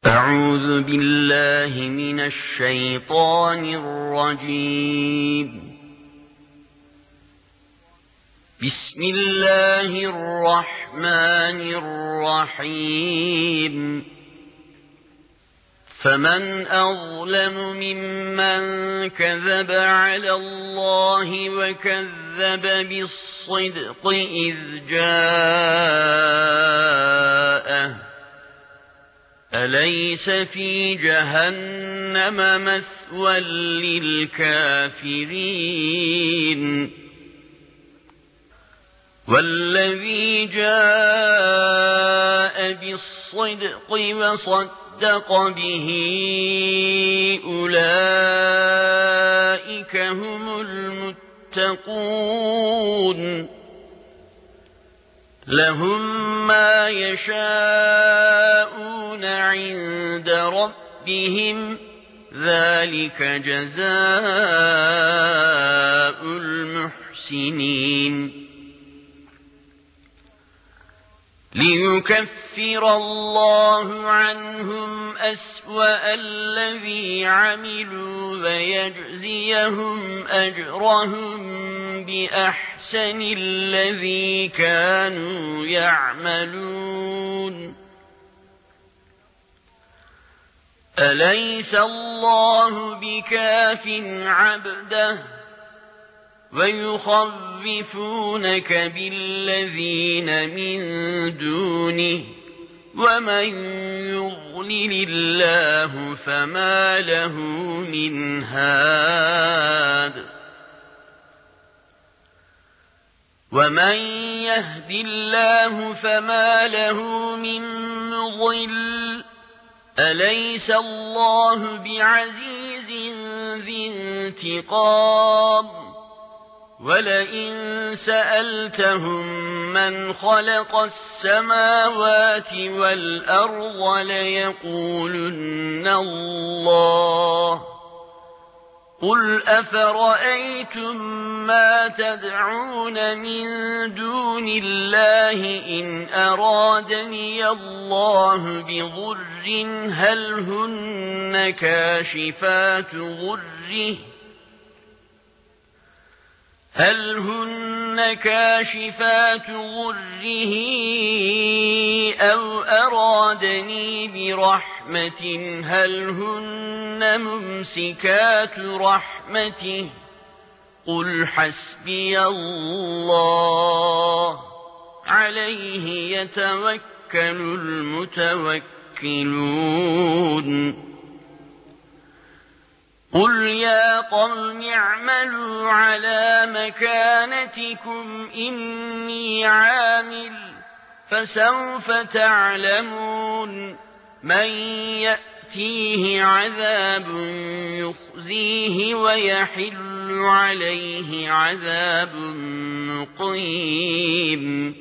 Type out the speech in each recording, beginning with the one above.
أعوذ بالله من الشيطان الرجيم. بسم الله الرحمن الرحيم. فمن أظلم ممن كذب على الله وكذب بالصدق إذ جاءه أليس في جهنم مثوى للكافرين والذي جاء بالصدق وصدق به أولئك هم المتقون لهم ما يشاءون عند ربهم ذلك جزاء المحسنين ليكفر الله عنهم أسوأ الذي عملوا ويجزيهم أجرهم بأحسن الذي كانوا يعملون أليس الله بكاف عبده ويخوفونك بالذين من دونه ومن يضلل الله فما له من هاد ومن يهد الله فما له من مضل أليس الله بعزيز ذي انتقام ولئن سألتهم من خلق السماوات والأرض ليقولن الله قل أفرأيتم ما تدعون من دون الله إن أرادني الله بضر هل هن كاشفات ضره أو أرادني برحمة هل هن ممسكات رحمته قل حسبي الله عليه يتوكل المتوكلون قل يا قوم اعملوا على مكانتكم إني عامل فسوف تعلمون من يأتيه عذاب يخزيه ويحل عليه عذاب مقيم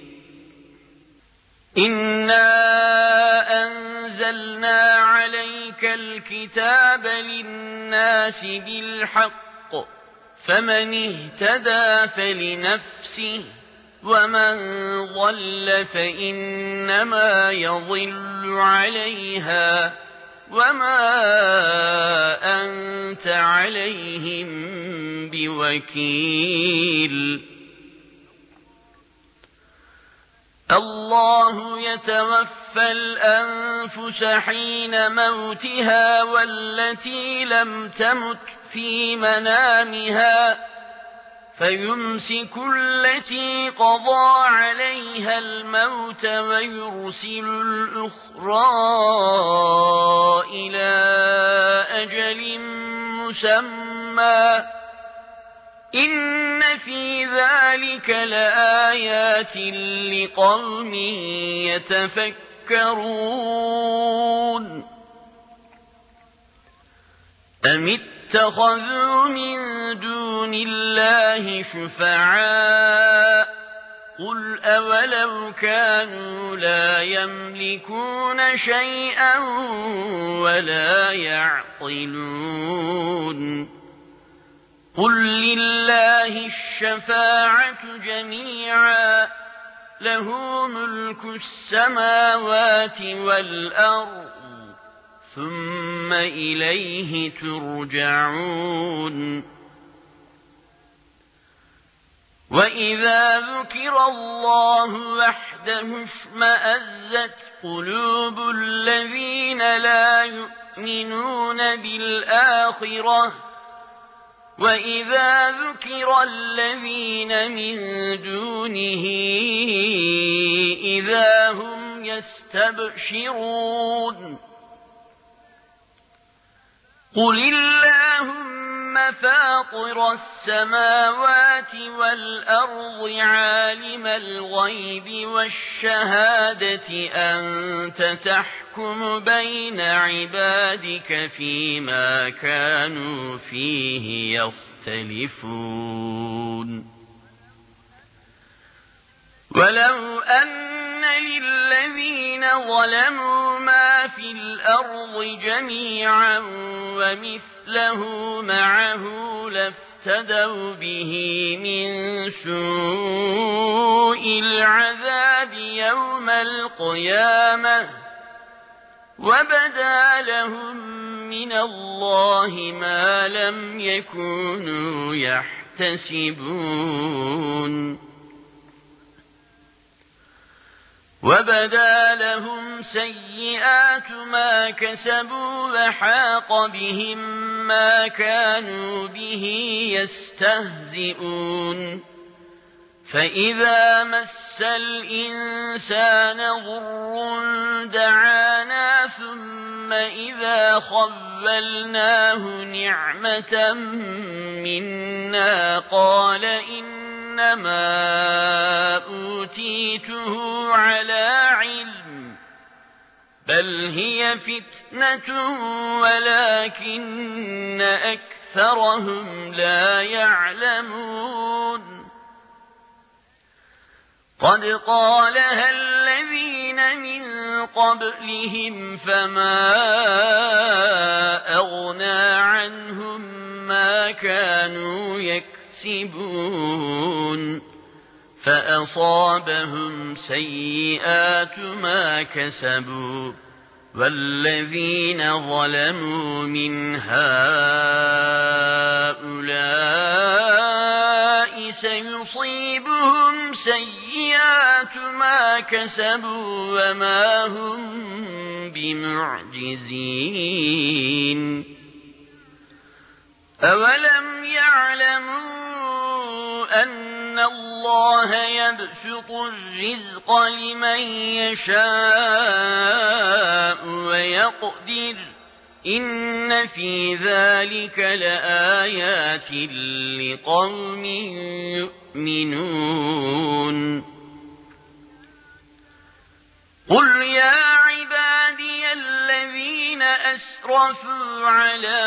إنا أنزلنا عليك الكتاب للناس بالحق فمن اهتدى فلنفسه ومن ضل فإنما يضل عليها وما أنت عليهم بوكيل الله يتوفى الأنفس حين موتها والتي لم تمت في منامها فيمسك التي قضى عليها الموت ويرسل الأخرى إلى أجل مسمى إن في ذلك لآيات لقوم يتفكرون أم اتخذوا من دون الله شفعاء قل أولو كانوا لا يملكون شيئا ولا يعقلون قل لله الشفاعة جميعا له ملك السماوات والأرض ثم إليه ترجعون وإذا ذكر الله وحده اشمأزت قلوب الذين لا يؤمنون بالآخرة وإذا ذكر الذين من دونه إذا هم يستبشرون قل اللهم فاطر السماوات والأرض عالم الغيب والشهادة أنت تحكم بين عبادك فيما كانوا فيه يختلفون ولو أن للذين ظلموا ما في الأرض جميعا ومثله معه لافتدوا به من سوء العذاب يوم القيامة وبدا لهم من الله ما لم يكونوا يحتسبون وبدا لهم سيئات ما كسبوا وحاق بهم ما كانوا به يستهزئون فإذا مس الإنسان ضر دعانا ثم إذا خولناه نعمة منا قال إنما أوتيته على علم بل هي فتنة ولكن أكثرهم لا يعلمون قد قالها الذين من قبلهم فما أغنى عنهم ما كانوا يكسبون فأصابهم سيئات ما كسبوا والذين ظلموا من هؤلاء سيصيبهم سيئات ما كسبوا وما هم بمعجزين أولم يعلموا أن الله يبسط الرزق لمن يشاء ويقدر إن في ذلك لآيات لقوم يؤمنون قل يا عبادي الذين أسرفوا على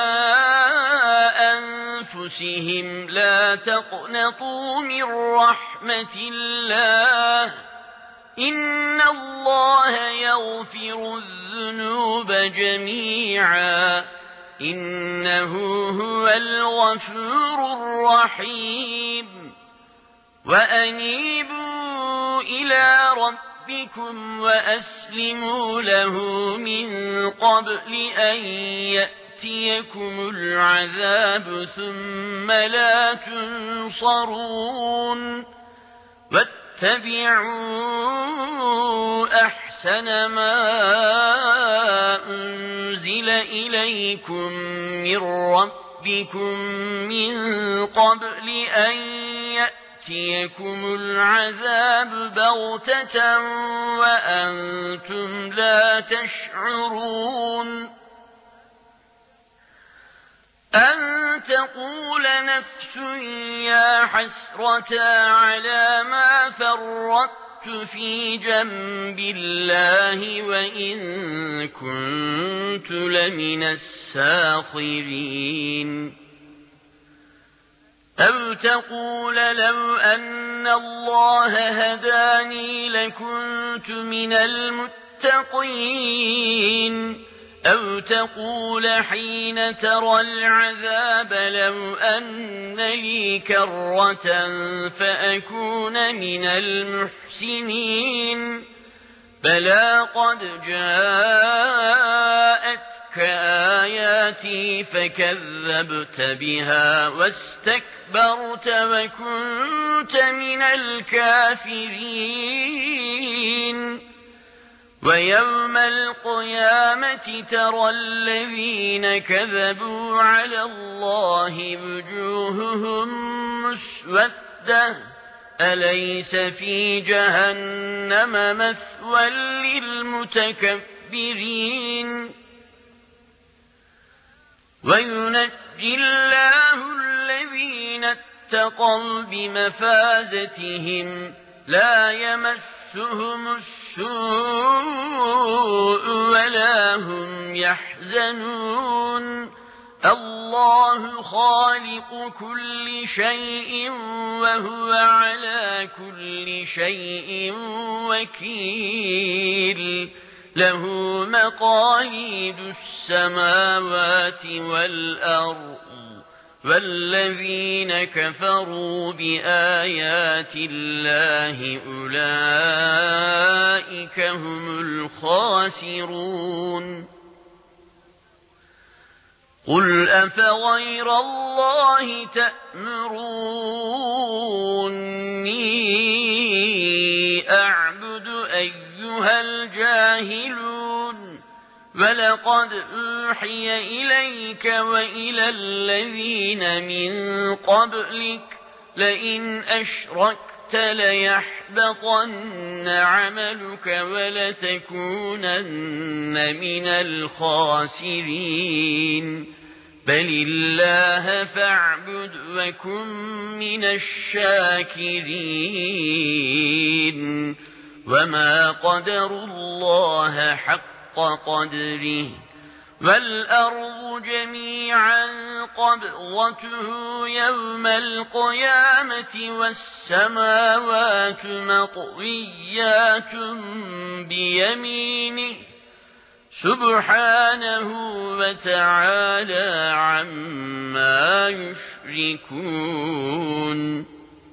أنفسهم لا تقنطوا من رحمة الله إن الله يغفر الذنوب جميعا إنه هو الغفور الرحيم وأنيبوا إلى ربكم وأسلموا له من قبل أن يأتيكم العذاب ثم لا تنصرون واتبعوا أحسن ما أنزل إليكم من ربكم من قبل أن يأتيكم العذاب بغتة وأنتم لا تشعرون أن تقول نفس يا حسرة على ما فرطت في جنب الله وإن كنت لمن الساخرين أو تقول لو أن الله هداني لكنت من المتقين أو تقول حين ترى العذاب لو أن لي كرة فأكون من المحسنين بلى قد جاءتك عليك آياتي فكذبت بها واستكبرت وكنت من الكافرين ويوم القيامة ترى الذين كذبوا على الله وجوههم مسودة أليس في جهنم مثوى للمتكبرين وينجي الله الذين اتقوا بمفازتهم لا يمسهم السوء ولا هم يحزنون الله خالق كل شيء وهو على كل شيء وكيل له مقاليد السماوات والأرض والذين كفروا بآيات الله أولئك هم الخاسرون قل أفغير الله تأمروني أعبد أيها الجاهلون ولقد أوحي إليك وإلى الذين من قبلك لئن أشركت ليحبطن عملك ولتكونن من الخاسرين بل الله فاعبد وكن من الشاكرين وما قدروا الله حق قدره والأرض جميعا قبضته يوم القيامة والسماوات مطويات بيمينه سبحانه وتعالى عما يشركون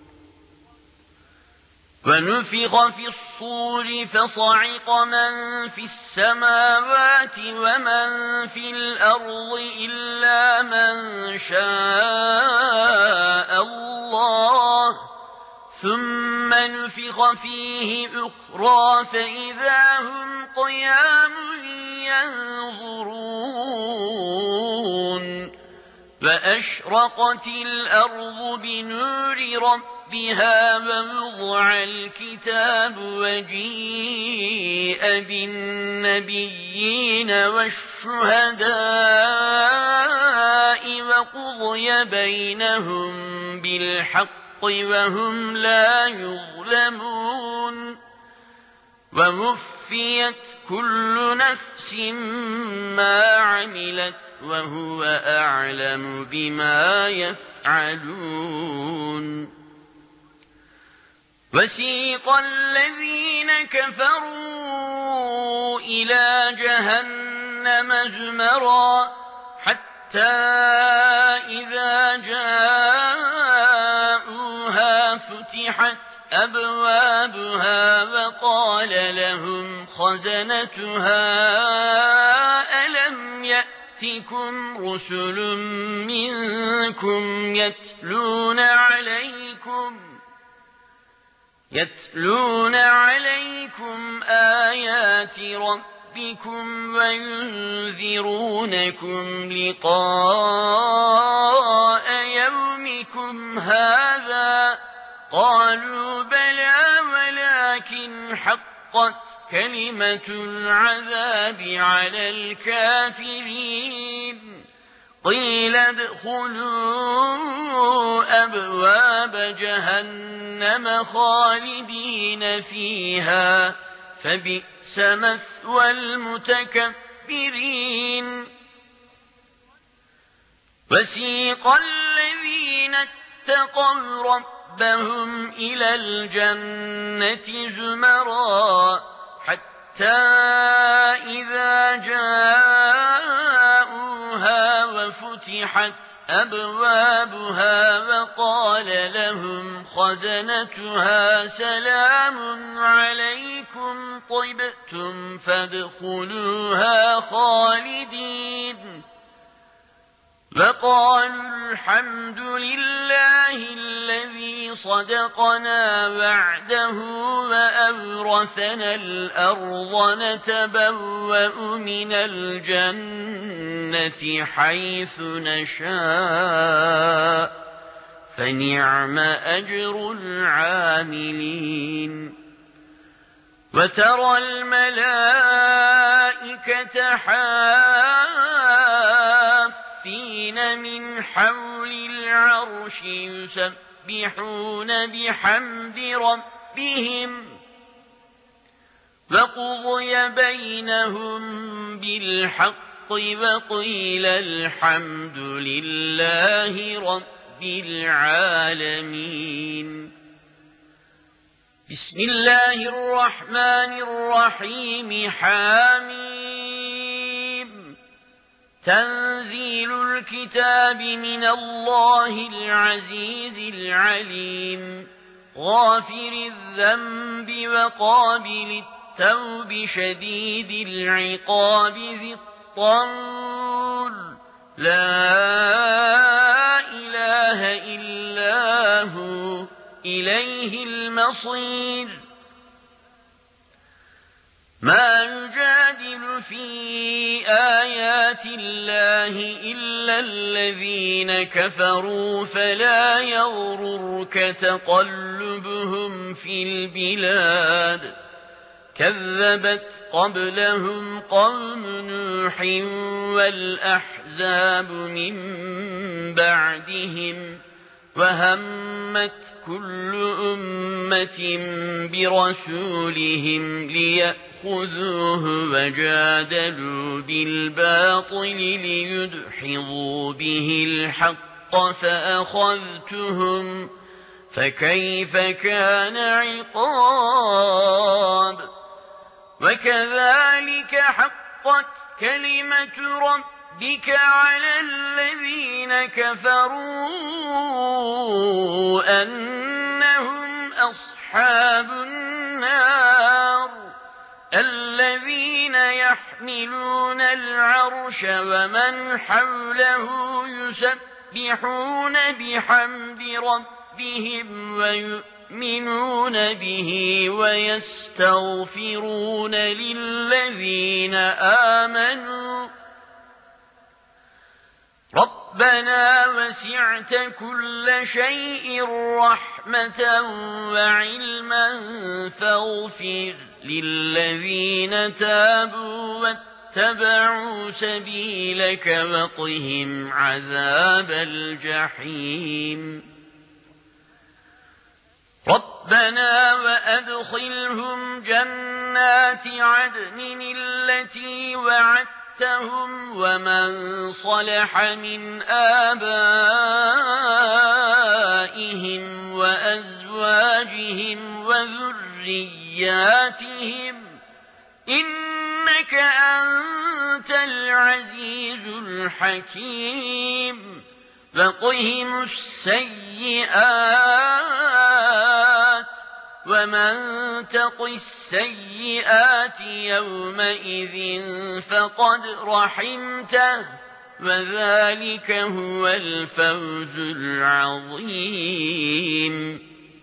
ونفخ في الصور فصعق من في السماوات ومن في الأرض إلا من شاء الله ثم نفخ فيه أخرى فإذا هم قيام ينظرون وأشرقت الأرض بنور ربها ووضع الكتاب وجيء بالنبيين والشهداء وقضي بينهم بالحق وهم لا يظلمون ووفيت كل نفس ما عملت وهو أعلم بما يفعلون وسيق الذين كفروا إلى جهنم زمرا حتى إذا جاءوها فتحت أبوابها وقال لهم خزنتها ألم يأتكم رسل منكم يتلون عليكم آيات ربكم وينذرونكم لقاء يومكم هذا قالوا بلى ولكن حقت كلمة العذاب على الكافرين قيل ادخلوا أبواب جهنم خالدين فيها فبئس مثوى المتكبرين وسيق الذين اتقوا ربهم إلى الجنة زمرا حتى إذا جاءوها وفتحت فَفُتِحَتْ أَبْوَابُهَا وَقَالَ لَهُمْ خَزَنَتُهَا سَلَامٌ عَلَيْكُمْ طِبْتُمْ فَادْخُلُوهَا خَالِدِينَ وَقَالُوا الْحَمْدُ لِلَّهِ الَّذِي صَدَقَنَا وَعْدَهُ وَأَوْرَثَنَا الْأَرْضَ نَتَبَوَّأُ مِنَ الْجَنَّةِ حَيْثُ نَشَاءُ فَنِعْمَ أَجْرُ الْعَامِلِينَ وَتَرَى الْمَلَائِكَةَ حَافِّينَ مِنْ حَوْلِ الْعَرْشِ يُسَبِّحُونَ بِحَمْدِ رَبِّهِمْ وَقُضِيَ بَيْنَهُم بِالْحَقِّ وَقِيلَ الْحَمْدُ لِلَّهِ رَبِّ الْعَالَمِينَ بسم الله الرحمن الرحيم حميم تنزيل الكتاب من الله العزيز العليم غافر الذنب وقابل التوب شديد العقاب ذي الطول لا إله إلا هو إليه المصير ما يجادل في آيات الله إلا الذين كفروا فلا يغررك تقلبهم في البلاد كذبت قبلهم قوم نوح والأحزاب من بعدهم وهمت كل أمة برسولهم ليأخذوه وجادلوا بالباطل ليدحضوا به الحق فأخذتهم فكيف كان عقاب وكذلك حقت كلمة ربك على الذين كفروا أنهم أصحاب النار الذين يحملون العرش ومن حوله يسبحون بحمد ربهم ويؤمنون به ويستغفرون للذين آمنوا ربنا وسعت كل شيء رحمة وعلما فاغفر للذين تابوا واتبعوا سبيلك وقهم عذاب الجحيم ربنا وأدخلهم جنات عدن التي وعدتهم ومن صلح من آبائهم وأزواجهم وذرياتهم إنك أنت العزيز الحكيم وقهم السيئات ومن تق السيئات يومئذ فقد رحمته وذلك هو الفوز العظيم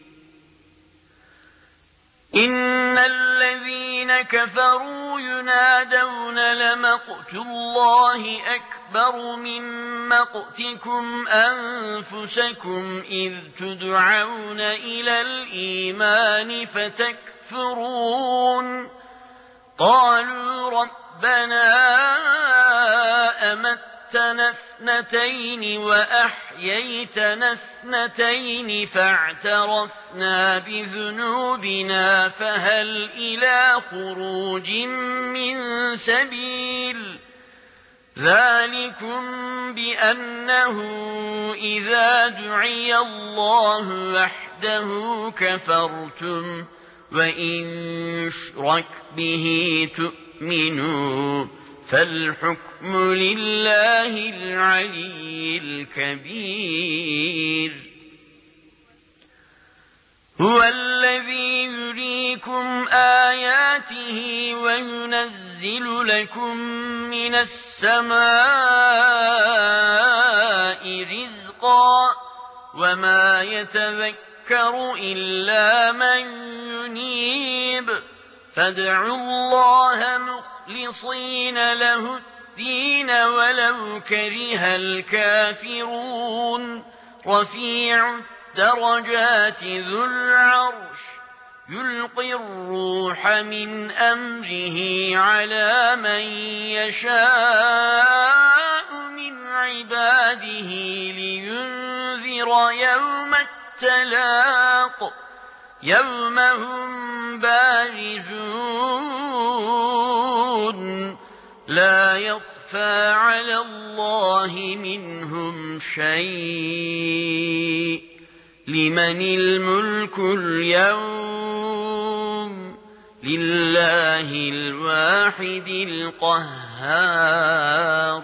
إن الذين كفروا ينادون لمقت الله أكبر من مقتكم أنفسكم إذ تدعون إلى الإيمان فتكفرون قالوا ربنا أمتنا اثنتين وأحييتنا اثنتين فاعترفنا بذنوبنا فهل إلى خروج من سبيل ذلكم بأنه إذا دعي الله وحده كفرتم وإن يشرك به تؤمنوا فالحكم لله العلي الكبير. هو الذي يريكم آياته وينزل لكم من السماء رزقا وما يتذكر إلا من ينيب فادعوا الله مخلصين له الدين ولو كره الكافرون. رفيع الدرجات ذو العرش يلقي الروح من أمره على من يشاء من عباده لينذر يوم التلاق يوم هم بارزون لا يخفى على الله منهم شيء. لمن الملك اليوم لله الواحد القهار.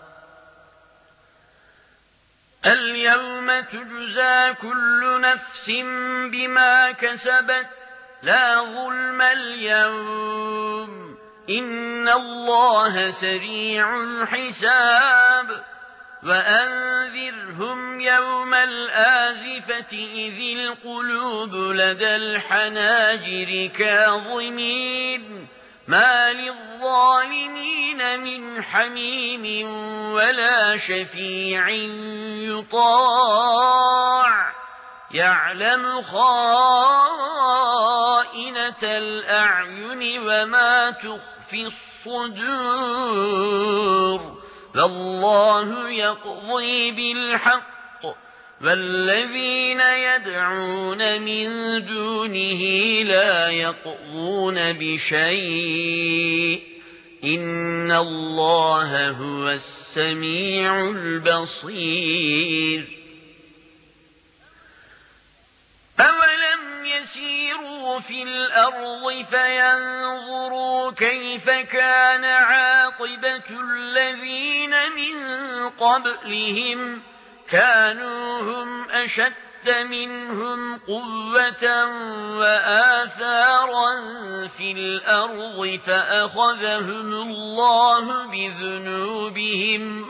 اليوم تجزى كل نفس بما كسبت لا ظلم اليوم إن الله سريع الحساب. وأنذرهم يوم الآزفة إذ القلوب لدى الحناجر كاظمين ما للظالمين من حميم ولا شفيع يطاع يعلم خائنة الأعين وما تخفي الصدور. فالله يقضي بالحق والذين يدعون من دونه لا يقضون بشيء إن الله هو السميع البصير. أولم يسيروا في الأرض فينظروا كيف كان عاقبة الذين من قبلهم كانوا هم أشد منهم قوة وآثارا في الأرض فأخذهم الله بذنوبهم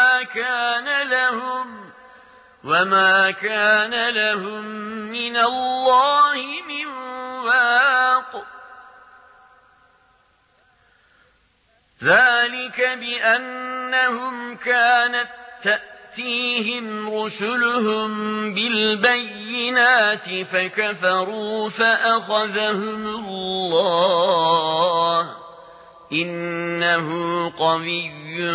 وما كان لهم من الله من واق. ذلك بأنهم كانت تأتيهم رسلهم بالبينات فكفروا فأخذهم الله إنه قوي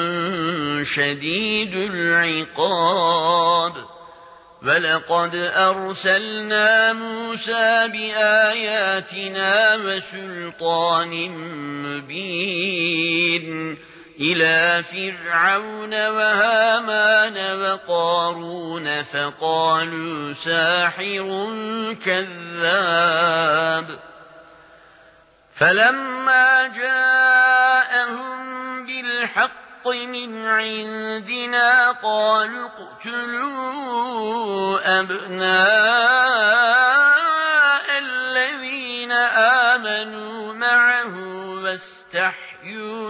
شديد العقاب. ولقد أرسلنا موسى بآياتنا وسلطان مبين إلى فرعون وهامان وقارون فقالوا ساحر كذاب. فلما جاءهم بالحق من عندنا قالوا اقتلوا أبناء الذين آمنوا معه واستحيوا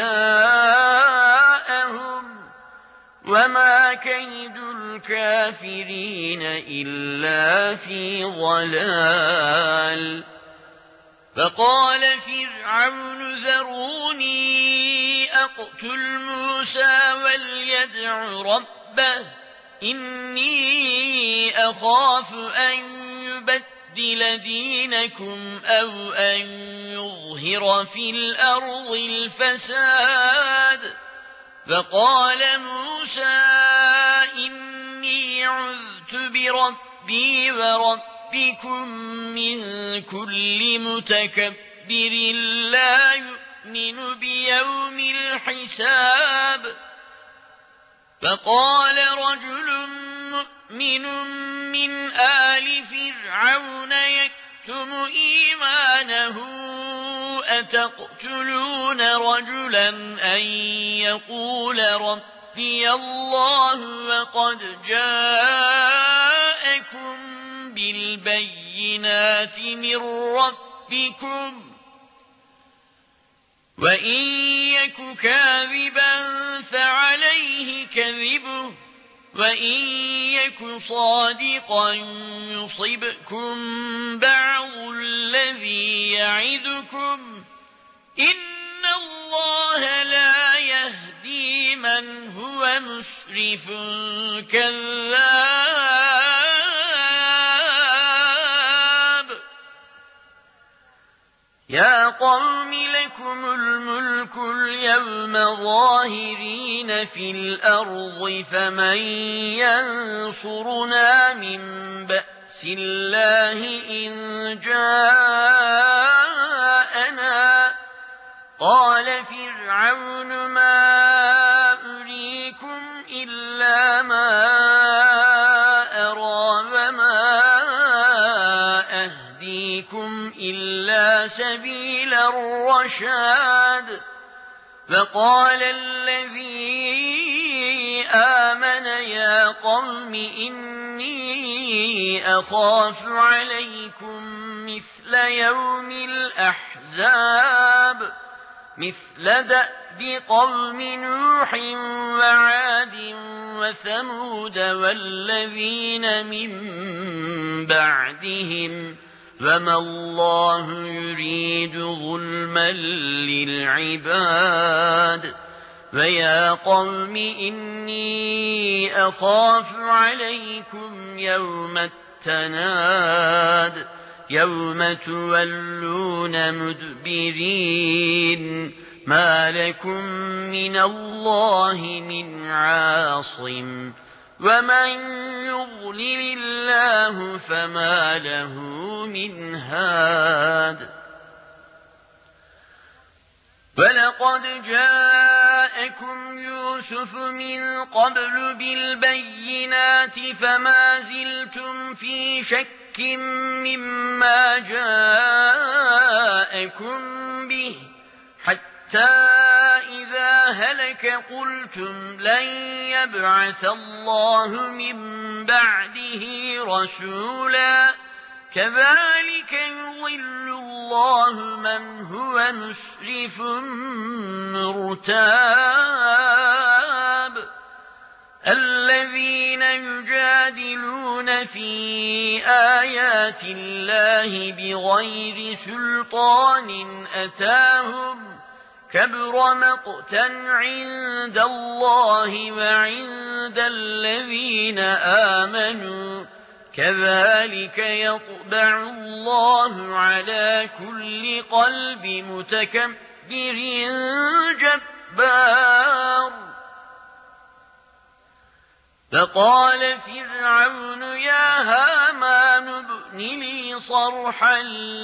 نساءهم وما كيد الكافرين إلا في ضلال. فقال فرعون ذروني أقتل موسى وليدع ربه إني أخاف أن يبدل دينكم أو أن يظهر في الأرض الفساد. فقال موسى إني عذت بربي وربكم من كل متكبر لا يؤمن بيوم الحساب. فقال رجل مؤمن من آل فرعون يكتم يكتم إيمانه أتقتلون رجلا أن يقول ربي الله وقد جاءكم بالبينات من ربكم وإن يك كاذبا فعليه كذبه وإن يك صادقا يصبكم بعض الذي يعدكم إن الله لا يهدي من هو مسرف كذاب يا قوم لكم الملك اليوم ظاهرين في الأرض فمن ينصرنا من بأس الله إن جاءنا قال فرعون ما أريكم إلا ما أرى وما أهديكم إلا سبيل الرشاد فقال الذي آمن يا قوم إني أخاف عليكم مثل يوم الأحزاب مثل دأب قوم نوح وعاد وثمود والذين من بعدهم وما الله يريد ظلما للعباد ويا قوم إني أخاف عليكم يوم التناد يوم تولون مدبرين ما لكم من الله من عاصم ومن يضلل الله فما له من هاد ولقد جاءكم يوسف من قبل بالبينات فما زلتم في شك مما جاءكم به حتى إذا هلك قلتم لن يبعث الله من بعده رسولا كذلك يضل الله من هو مسرف مرتاب الذين يجادلون في آيات الله بغير سلطان أتاهم كبر مقتا عند الله وعند الذين آمنوا كذلك يطبع الله على كل قلب متكبر جبار فقال فرعون يا هامان ابن لي صرحا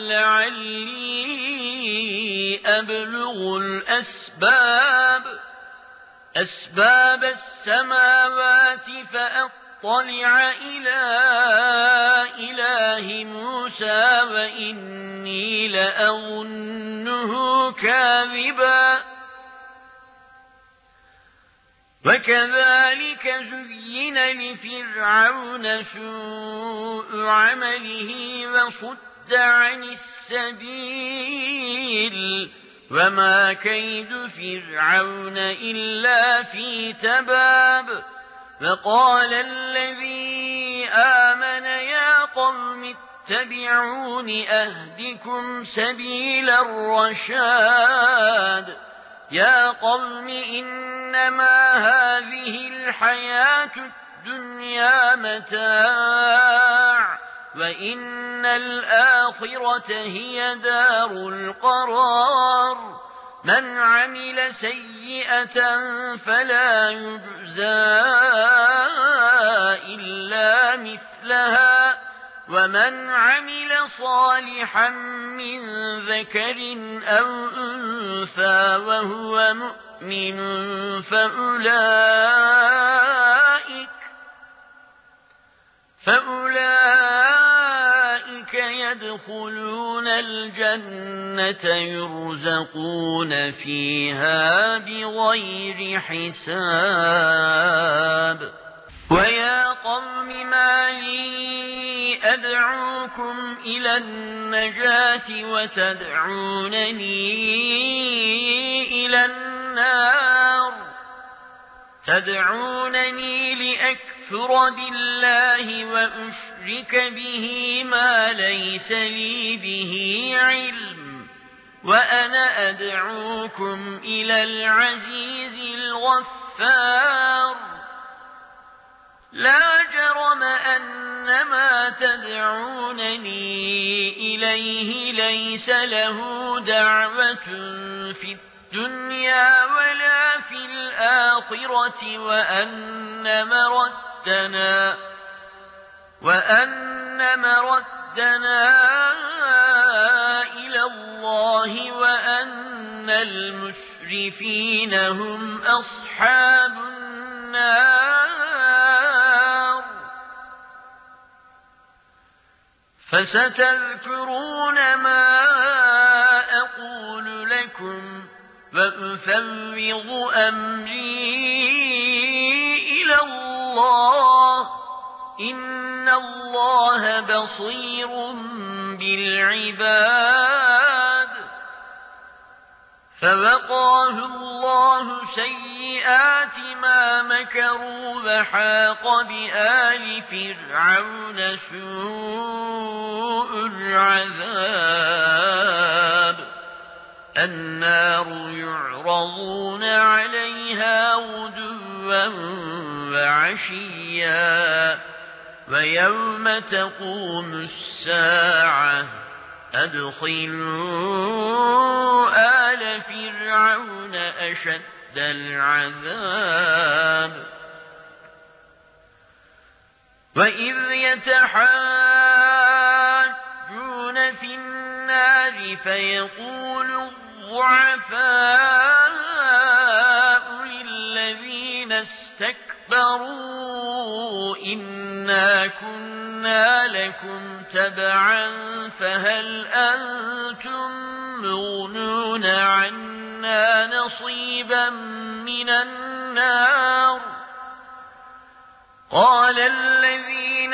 لعلي أبلغ أسباب السماوات فأطلع إلى إله موسى وإني لأظنه كاذبا وكذلك زين لفرعون سوء عمله وصد عن السبيل وما كيد فرعون إلا في تباب فقال الذي آمن يا قوم اتبعون أهدكم سبيل الرشاد يا قوم إنما هذه الحياة الدنيا متاع وإن الآخرة هي دار القرار من عمل سيئة فلا يجزى إلا مثلها ومن عمل صالحا من ذكر أو أنثى وهو مؤمن فأولئك يدخلون الجنة يرزقون فيها بغير حساب ويا قوم ما لي أدعوكم إلى النجاة وتدعونني إلى النار تدعونني لأكفر بالله وأشرك به ما ليس لي به علم وأنا أدعوكم إلى العزيز الغفار لا جرم أن ما تدعونني إليه ليس له دعوة في الدنيا ولا في الآخرة وأن مردنا إلى الله وأن المسرفين هم أصحاب النار فستذكرون ما أقول لكم وأفوض أمري إلى الله إن الله بصير بالعباد فوقاه الله سيئات ما مكروا وحاق بآل فرعون سوء العذاب النار يعرضون عليها غدوا وعشيا ويوم تقوم الساعة أدخلوا آل فرعون أشد العذاب وإذ يتحاجون في النار فيقول الضعفاء للذين استكبروا إنا كنا لكم تبعا فهل أنتم مغنون عنا نصيبا من النار قال الذين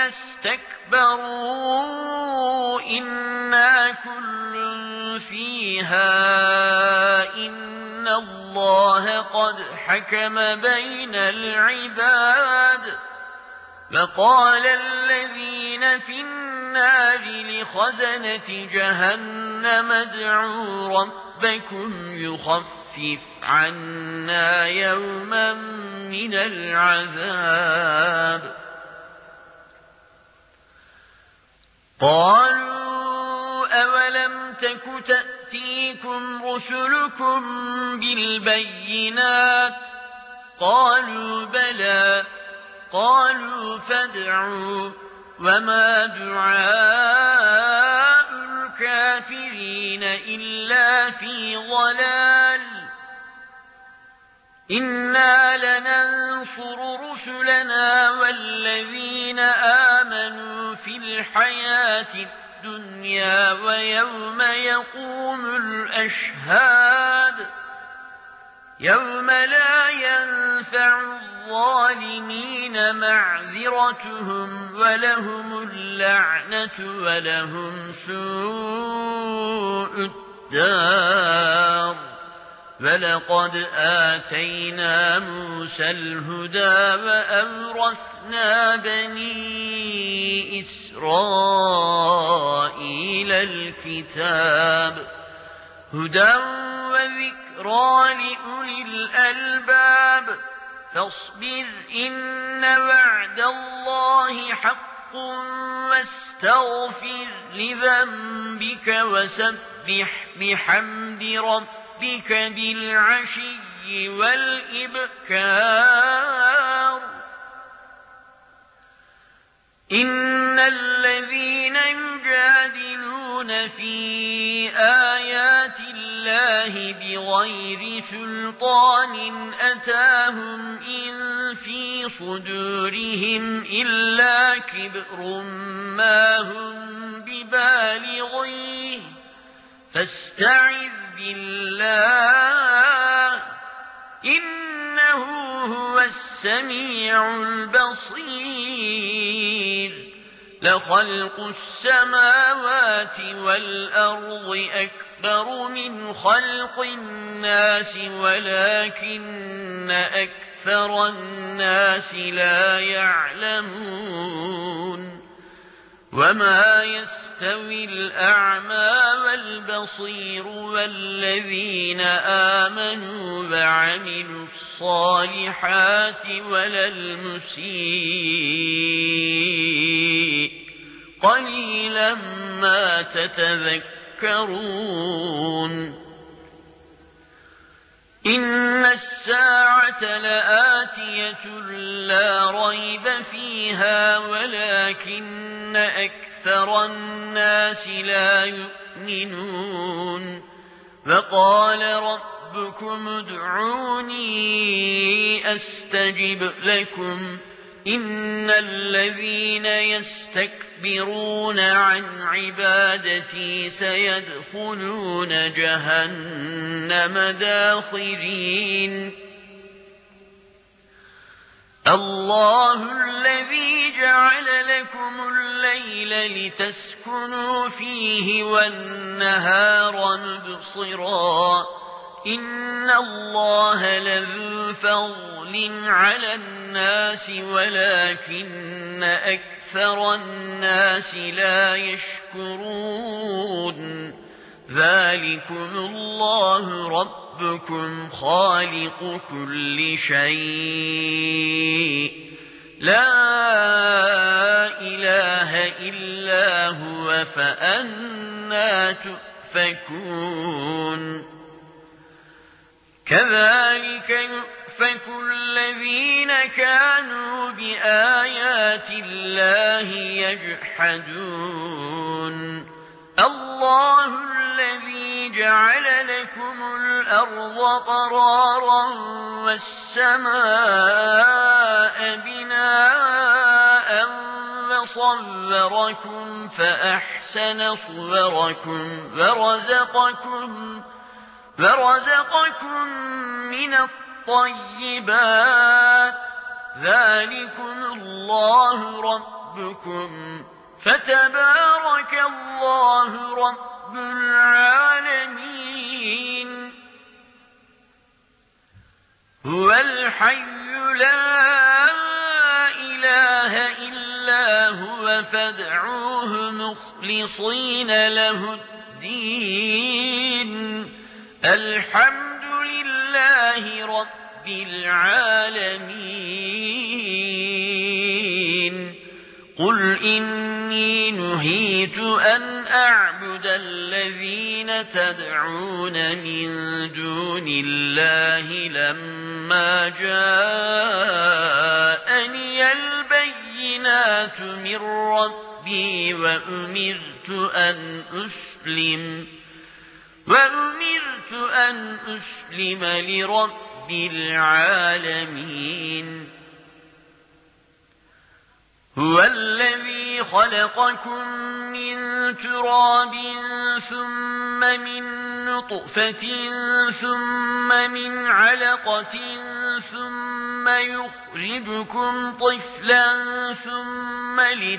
استكبروا إنا كل فيها إن الله قد حكم بين العباد فقال الذين في النار لخزنة جهنم ادعوا ربكم يخفف عنا يوما من العذاب قالوا أولم تك تأتيكم رسلكم بالبينات قالوا بلى قالوا فادعوا وما دعاء الكافرين إلا في ضلال إنا لننصر رسلنا والذين آمنوا في الحياة الدنيا ويوم يقوم الأشهاد يوم لا ينفع الظالمين معذرتهم ولهم اللعنة ولهم سوء الدار ولقد آتينا موسى الهدى وأورثنا بني إسرائيل الكتاب هدى وذكرى لأولي الألباب فاصبر إن وعد الله حق واستغفر لذنبك وسبح بحمد ربك بالعشي والإبكار إن الذين يجادلون في آيات الله بغير سلطان أتاهم إن في صدورهم إلا كبر ما هم ببالغيه فاستعذ بالله إنه هو السميع البصير لخلق السماوات والأرض أكبر من خلق الناس ولكن أكثر الناس لا يعلمون وما يستوي الأعمى والبصير والذين آمنوا وعملوا الصالحات ولا المسيء قليلا ما تتذكرون إن الساعة لآتية لا ريب فيها ولكن أكثر الناس لا يؤمنون وقال ربكم ادعوني أستجب لكم إن الذين يستكبرون عن عبادتي سيدخلون جهنم داخرين الله الذي جعل لكم الليل لتسكنوا فيه والنهار مبصرا إن الله لذو فضل على الناس ولكن أكثر الناس لا يشكرون ذلكم الله ربكم خالق كل شيء لا إله إلا هو فأنى تؤفكون كذلك يؤفك الذين كانوا بآيات الله يجحدون الله الذي جعل لكم الأرض قرارا والسماء بناء وصوركم فأحسن صوركم ورزقكم من الطيبات ذلكم الله ربكم فتبارك الله رب العالمين هو الحي لا إله إلا هو فادعوه مخلصين له الدين الحمد لله رب العالمين قل إني نهيت أن أعبد الذين تدعون من دون الله لما جاءني البينات من ربي وأمرت أن أسلم لرب العالمين هو الذي خلقكم من تراب ثم من نطفة ثم من علقة ثم يخرجكم طفلا ثم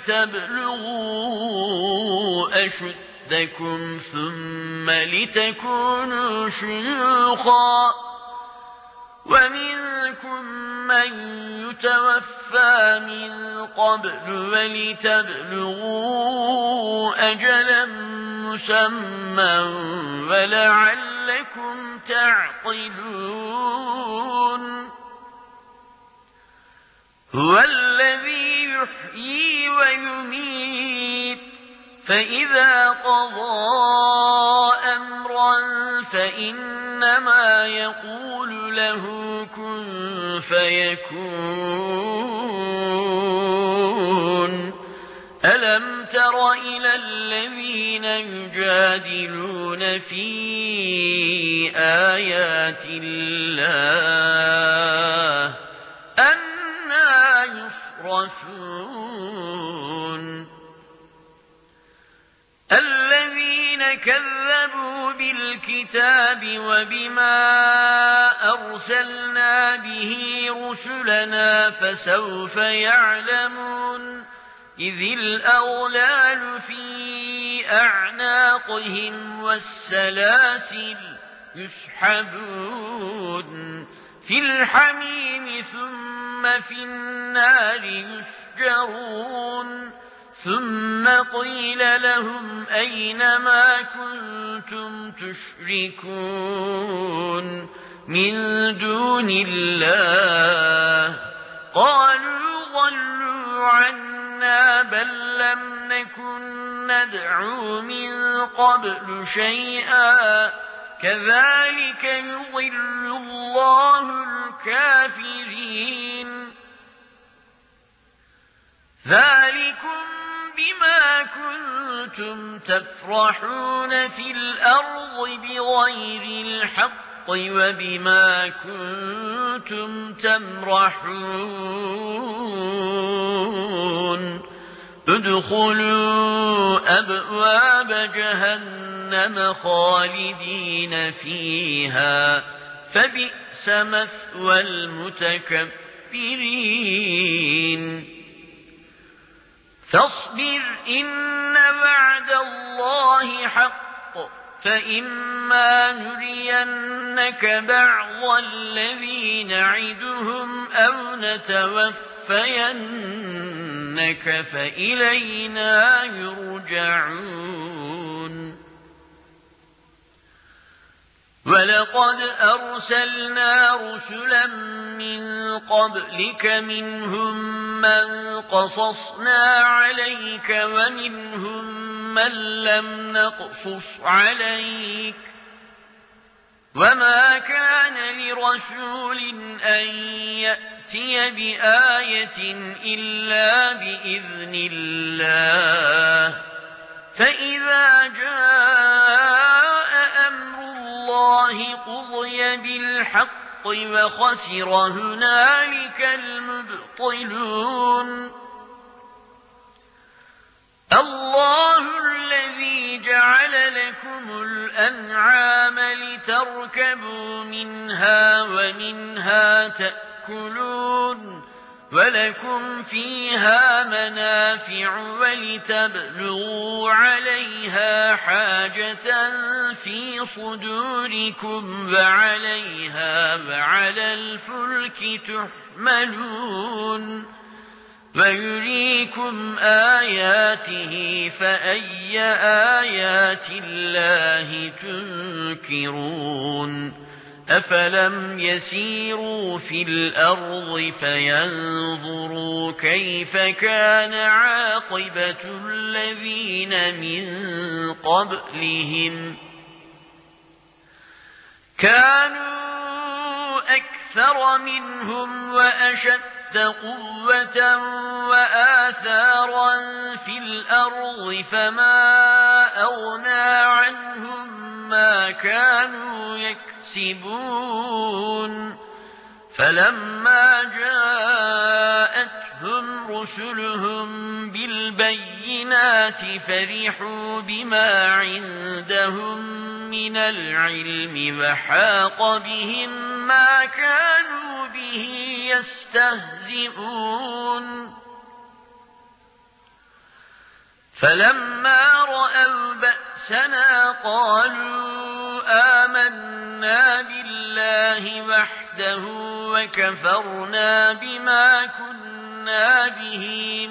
لتبلغوا أشدكم ثم لتكونوا شيوخا ومنكم من يتوفى من قبل ولتبلغوا أجلا مسمى ولعلكم تعقلون هو الذي يحيي ويميت فإذا قضى أمرا فإنما يقول له كن فيكون ألم تر إلى الذين يجادلون في آيات الله أنى يصرفون الكتاب وبما أرسلنا به رسلنا فسوف يعلمون إذ الأغلال في أعناقهم والسلاسل يسحبون في الحميم ثم في النار يسجرون ثم قيل لهم أين ما كنتم تشركون من دون الله قالوا ضلوا عنا بل لم نكن ندعو من قبل شيئا كذلك يضل الله الكافرين ذلكم بما كنتم تفرحون في الأرض بغير الحق وبما كنتم تمرحون ادخلوا أبواب جهنم خالدين فيها فبئس مثوى المتكبرين فاصبر إن وعد الله حق فإما نرينك بعض الذي نعدهم أو نتوفينك فإلينا يرجعون ولقد أرسلنا رسلا من قبلك منهم من قصصنا عليك ومنهم من لم نقصص عليك وما كان لرسول أن يأتي بآية إلا بإذن الله فإذا جاء أمر الله قضي بالحق وخسر هنالك المبطلون الله الذي جعل لكم الأنعام لتركبوا منها ومنها تأكلون ولكم فيها منافع ولتبلغوا عليها حاجة في صدوركم وعليها وعلى الفلك تحملون ويريكم آياته فأي آيات الله تنكرون أفلم يسيروا في الأرض فينظروا كيف كان عاقبة الذين من قبلهم كانوا أكثر منهم وأشد قوة وآثارا في الأرض فما أغنى عنهم ما كانوا يكسبون فلما جاءتهم رسلهم بالبينات فرحوا بما عندهم من العلم وحاق بهم ما كانوا به يستهزئون فلما رأوا بأسنا قالوا آمنا بالله وحده وكفرنا بما كنا به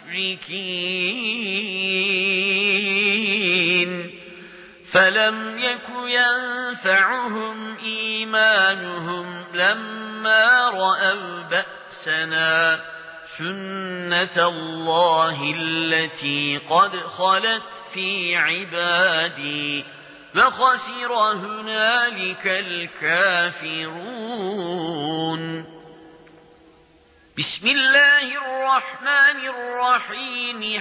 مشركين فلم يك ينفعهم إيمانهم لما رأوا بأسنا سنة الله التي قد خلت في عبادي وخسر هنالك الكافرون بسم الله الرحمن الرحيم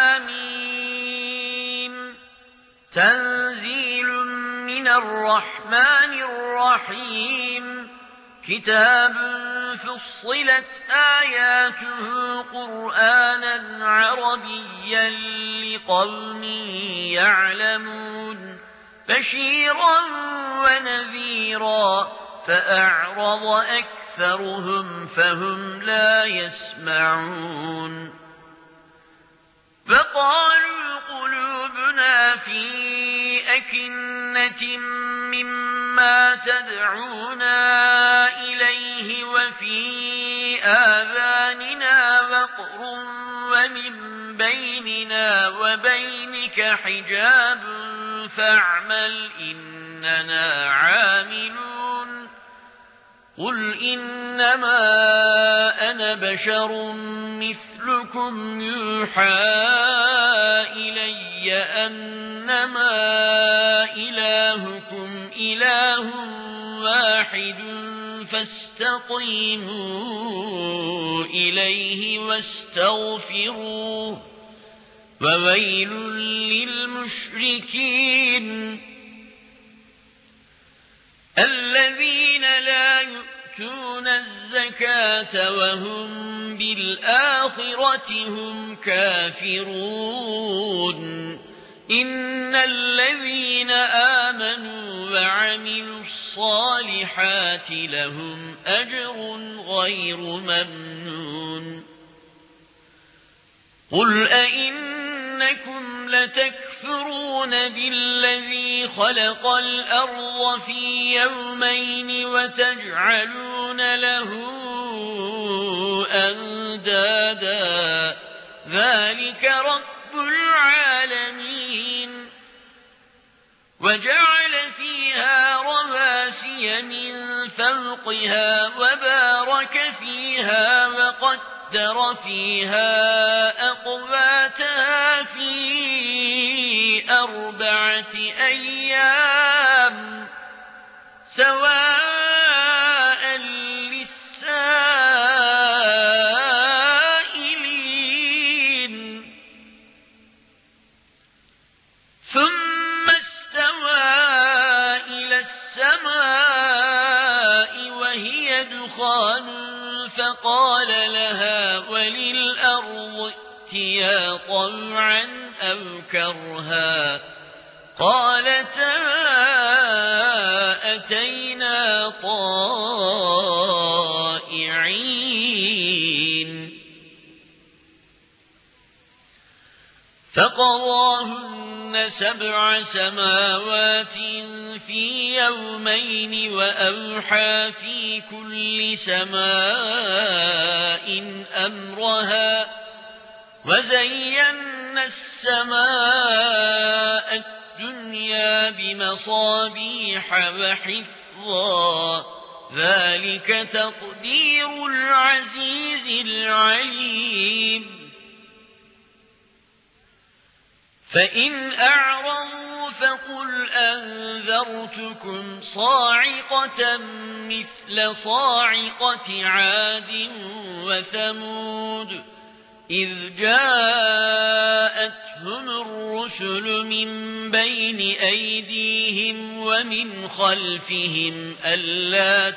حميم تنزيل من الرحمن الرحيم كتاب فصلت آياته قرآنا عربيا لقوم يعلمون بشيرا ونذيرا فأعرض أكثرهم فهم لا يسمعون وقالوا قلوبنا في أكنة مما تدعونا إليه وفي آذاننا وقر ومن بيننا وبينك حجاب فاعمل إننا عاملون قل إنما أنا بشر مثلكم يوحى إلي أنما إلهكم إله واحد فاستقيموا إليه واستغفروه وويل للمشركين الذين لا يؤتون الزكاة وهم بالآخرة هم كافرون إن الذين آمنوا وعملوا الصالحات لهم أجر غير ممنون قل أئنكم لتكفرون بالذي خلق الأرض في يومين وتجعلون له أندادا ذلك رب العالمين وجعل فيها رواسي من فوقها وبارك فيها وقدر فيها أقواتها في 4 أيام سواء للسائلين ثم استوى إلى السماء وهي دخان فقال لها وللأرض ائتيا طوعا أو كرها قالتا أتينا طائعين فقضاهن 7 سماوات في يومين وأوحى في كل سماء أمرها وزينا السماء الدنيا بمصابيح وحفظا ذلك تقدير العزيز العليم فإن أعرضوا فقل أنذرتكم صاعقة مثل صاعقة عاد وثمود إذ جاءتهم الرسل من بين أيديهم ومن خلفهم ألا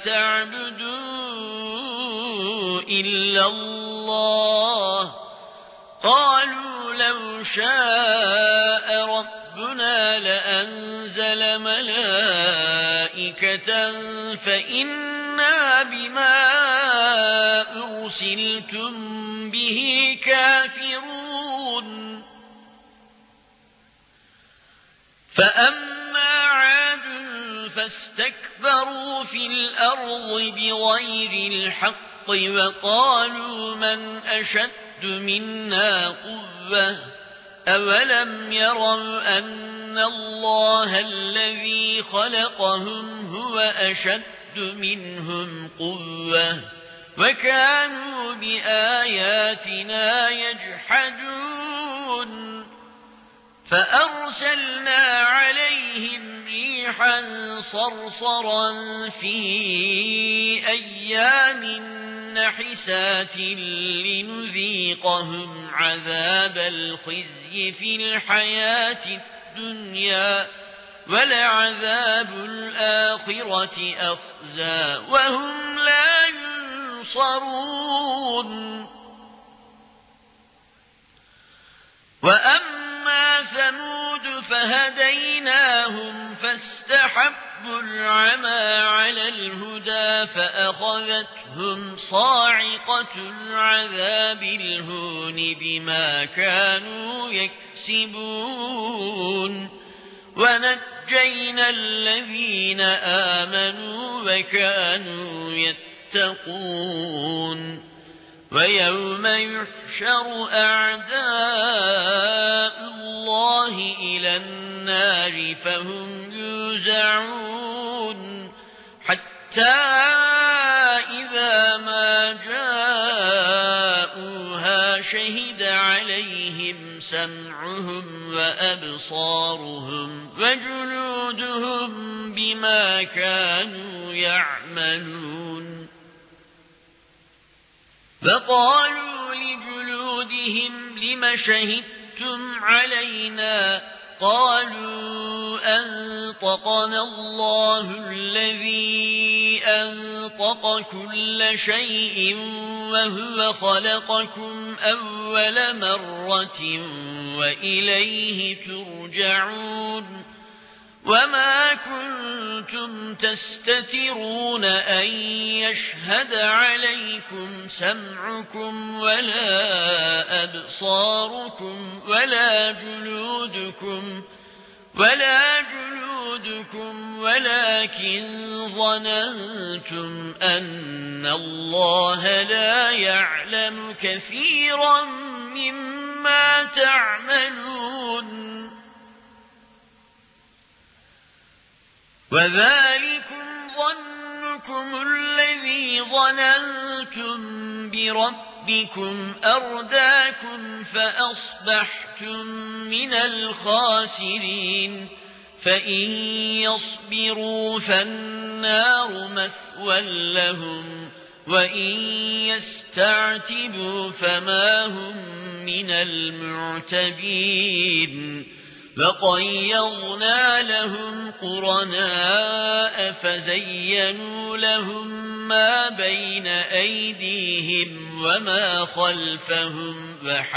تعبدوا إلا الله قالوا لو شاء ربنا لأنزل ملائكة فإنا بما أرسلتم به كافرون فأما عاد فاستكبروا في الأرض بغير الحق وقالوا من أشد منا قوة أولم يروا أن الله الذي خلقهم هو أشد منهم قوة وكانوا بآياتنا يجحدون فأرسلنا عليهم ريحا صرصرا في أيام نحسات لنذيقهم عذاب الخزي في الحياة الدنيا ولعذاب الآخرة أخزى وهم لا ينصرون وأما ثمود فهديناهم فاستحبوا العمى على الهدى فأخذتهم صاعقة العذاب الهون بما كانوا يكسبون ونجينا الذين آمنوا وكانوا يتقون ويوم يحشر أعداء الله إلى النار فهم يوزعون حتى إذا ما جاءوها شهد عليهم سمعهم وأبصارهم وجلودهم بما كانوا يعملون فقالوا لجلودهم لم شهدتم علينا قالوا أنطقنا الله الذي أنطق كل شيء وهو خلقكم أول مرة وإليه ترجعون وما كنتم تستترون أن يشهد عليكم سمعكم ولا أبصاركم ولا جلودكم ولكن ظننتم أن الله لا يعلم كثيرا مما تعملون وذلكم ظنكم الذي ظننتم بربكم أرداكم فأصبحتم من الخاسرين فإن يصبروا فالنار مثوى لهم وإن يستعتبوا فما هم من المعتبين فقيضنا لهم قرناء فزينوا لهم ما بين أيديهم وما خلفهم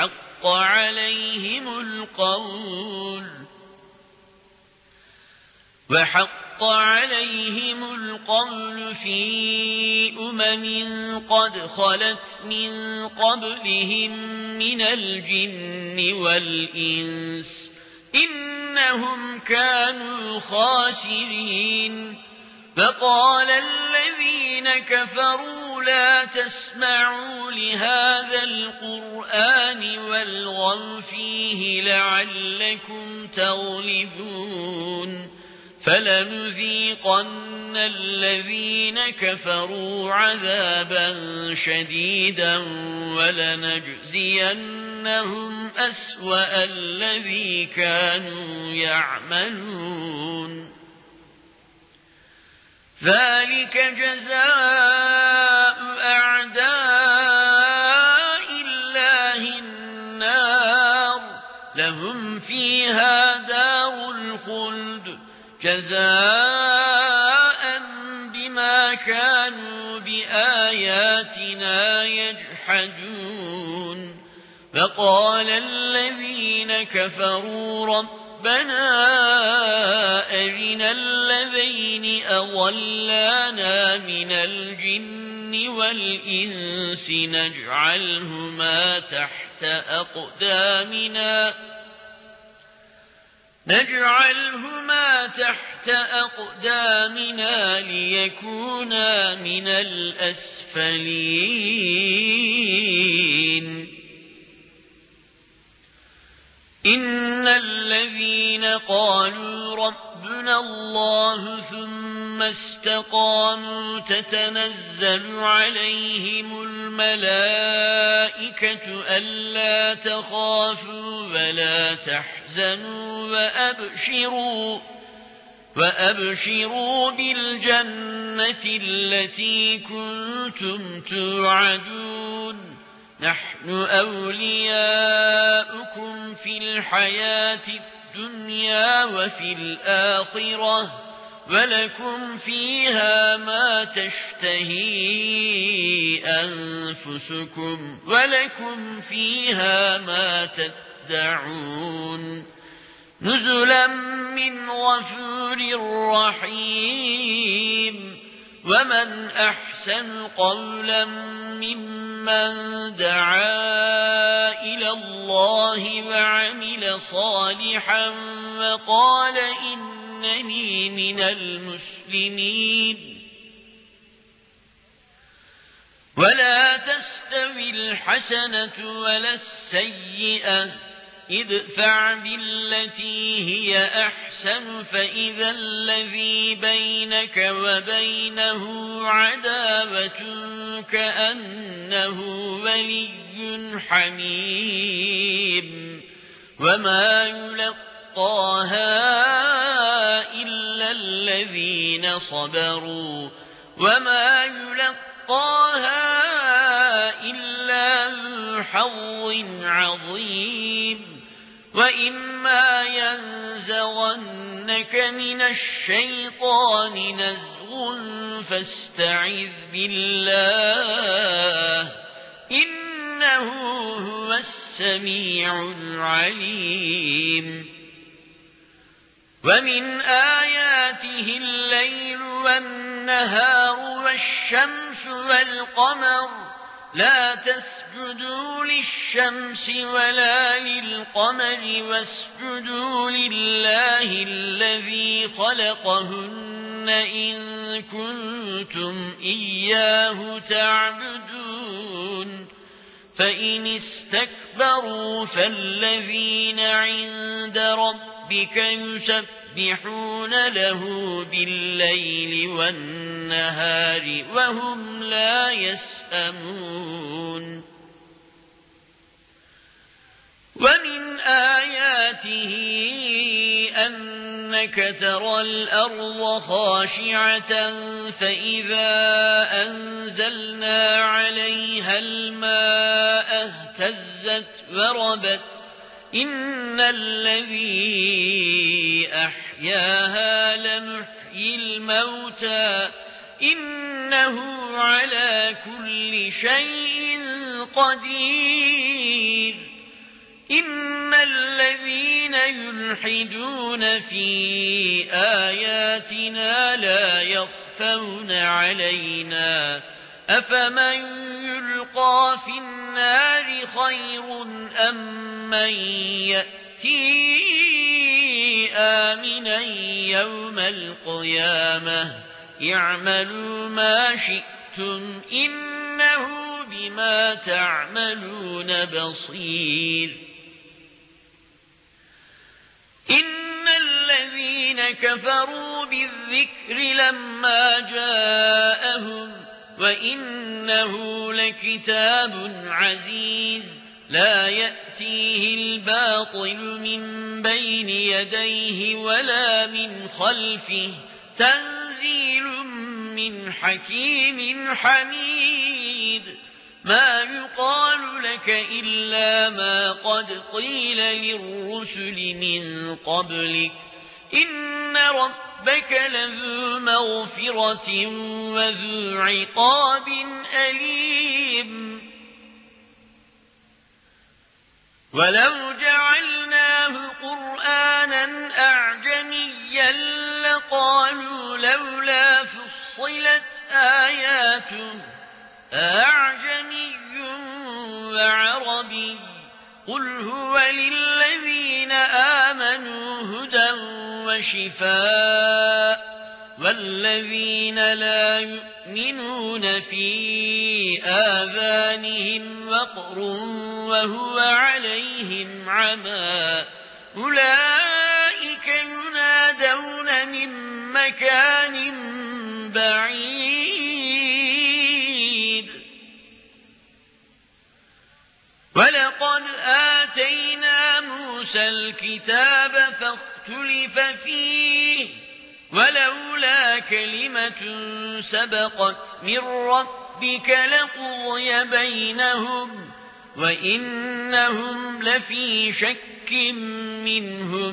وحق عليهم القول في قد خلت من قبلهم من الجن والإنس إنهم كانوا خاسرين فقال الذين كفروا لا تسمعوا لهذا القرآن والغوا فيه لعلكم تغلبون فلنذيقن الذين كفروا عذابا شديدا ولنجزينهم أسوأ الذي كانوا يعملون ذلك جزاء أعداء الله النار لهم فيها دار الخلد جزاء بما كانوا بآياتنا يجحدون فقال الذين كفروا ربنا أرنا الذين أضلانا من الجن والإنس نجعلهما تحت أقدامنا ليكونا من الأسفلين إن الذين قالوا ربنا الله ثم استقاموا تتنزل عليهم الملائكة ألا تخافوا ولا تحزنوا وأبشروا بالجنة التي كنتم توعدون نحن أولياؤكم في الحياة الدنيا وفي الآخرة ولكم فيها ما تشتهي أنفسكم ولكم فيها ما تدعون نزلا من غفور رحيم. ومن أحسن قولا ممن دعا إلى الله وعمل صالحا وقال إنني من المسلمين. ولا تستوي الحسنة ولا السيئة، ادفع بالتي هي أحسن فإذا الذي بينك وبينه عداوة كأنه ولي حميم. وما يلقاها إلا الذين صبروا وما يلقاها إلا ذو حظ عظيم. وإما ينزغنك من الشيطان نزغ فاستعذ بالله إنه هو السميع العليم. ومن آياته الليل والنهار والشمس والقمر لا تسجدوا للشمس ولا للقمر واسجدوا لله الذي خلقهن إن كنتم إياه تعبدون. فإن استكبروا فالذين عند ربك يسبحون له بالليل والنهار وهم لا يسأمون. ومن آياته أنك ترى الأرض خاشعة فإذا أنزلنا عليها الماء اهتزت وربت إن الذي أحياها لمحيي الموتى إنه على كل شيء قدير. إن الذين يلحدون في آياتنا لا يخفون علينا أفمن يلقى في النار خير أم من يأتي آمنا يوم القيامة اعملوا ما شئتم إنه بما تعملون بصير. إن الذين كفروا بالذكر لما جاءهم وإنه لكتاب عزيز لا يأتيه الباطل من بين يديه ولا من خلفه تنزيل من حكيم حميد. ما يقال لك إلا ما قد قيل للرسل من قبلك إن ربك لذو مغفرة وذو عقاب أليم. ولو جعلناه قرآنا أعجميا لقالوا لولا فصلت آياته أعجمي وعربي قل هو للذين آمنوا هدى وشفاء والذين لا يؤمنون في آذانهم وقر وهو عليهم عمى أولئك ينادون من مكان بعيد. ولقد آتينا موسى الكتاب فاختلف فيه ولولا كلمة سبقت من ربك لقضي بينهم وإنهم لفي شك منه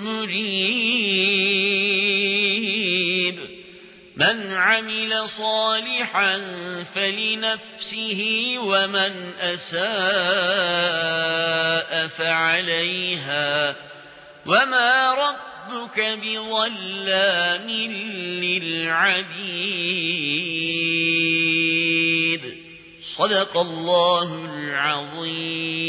مريب. من عمل صالحا فلنفسه ومن أساء فعليها وَمَا رَبُّكَ بِظَلَّامٍ لِّلْعَبِيدِ. صدق الله العظيم.